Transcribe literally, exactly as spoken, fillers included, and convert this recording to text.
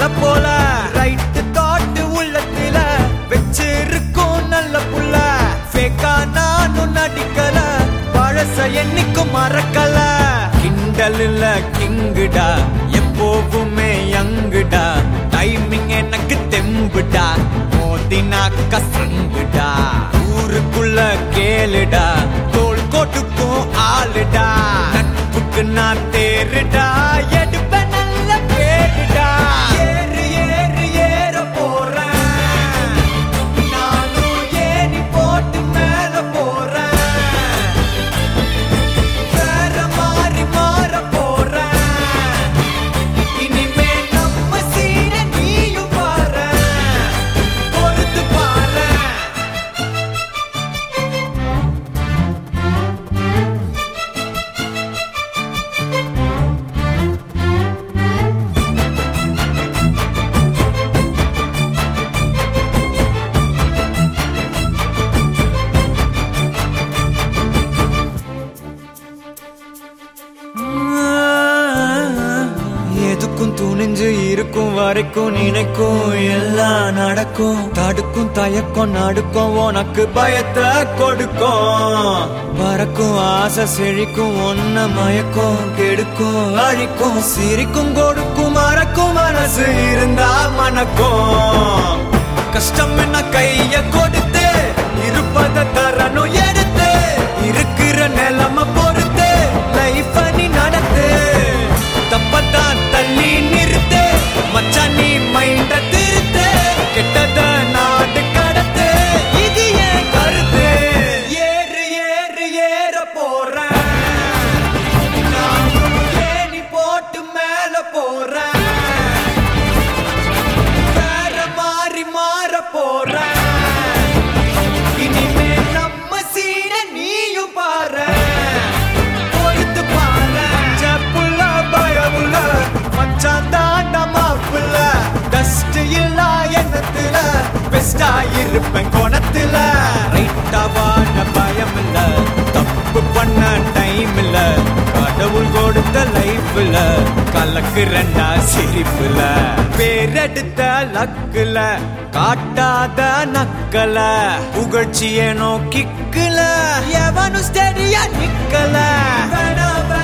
மலை போல right thought உள்ளத்தில வச்சிருக்கும் நல்ல புள்ள ஃபேக்கா நானும் நடிக்கல பழச என்னைக்கும் மறக்கல கிண்டல் இல்ல கிங்குடா எப்போவுமே யங்குடா டைமிங் எனக்கு தெம்புடா மோதினாக்க சங்குடா ஊருக்குள்ள கேளுடா தோள் கோட்டுக்கும் ஆளுடா நட்புக்கு நான் தேருடா எடுப்ப நல்ல பேருடா ஏறு ஏறு ஏற போறேன் நானும் ஏறி போட்டு மேல போறேன் வேற மாறி மாற போறேன் இனிமே நம்ம சீர நீயும் பாரு பொறுத்து பாரு எதுக்கும் துணிஞ்சு இருக்கும் வரைக்கும் நினைக்கும் எல்லாம் நடக்கும் தடுக்கும் தயக்கம் நடுக்கும் உனக்கு பயத்தை கொடுக்கும் பறக்கும் ஆசை செழிக்கும் ஒன்ன மயக்கும் கெடுக்கும் அழிக்கும் சிரிக்கும் கொடுக்கும் மறக்கும் மனசு இருந்தா மணக்கும் கஷ்டம் என்ன கைய கொடுத்து இருப்பத தரணும் எடுத்து இருக்கிற நிலைமை பொறுத்து லைஃப் நீ நடத்து தப்பத்தான் தள்ளி நிறுத்து மச்சான் நீ மைண்ட திருத்து கெட்டத நாடு கடத்து இது ஏன் கருத்து ஏறு ஏறு ஏற போறேன் நானும் ஏணி போட்டு மேல போறேன் வேற மாறி மாற போறேன் இனிமே நம்ம சீர நீயும் பாரு பொறுத்து பாரு செப்புல பயமுல மச்சான் தாண்டா மாப்புல டஸ்ட் இல்ல எண்ணத்துல பெஸ்டா இருப்பேன் கோணத்துல ரைட்டாவான பயம் இல்ல தப்பு பண்ண டைம் இல்ல கடவுள் கொடுத்த லைஃப்ல கலக்கு ரெண்டா சிரிப்புல பேரெடுத்த லக்குல காட்டாத நக்கல புகழ்ச்சிய நோக்கிக்கல எவனும் ஸ்டெடியா நிக்கல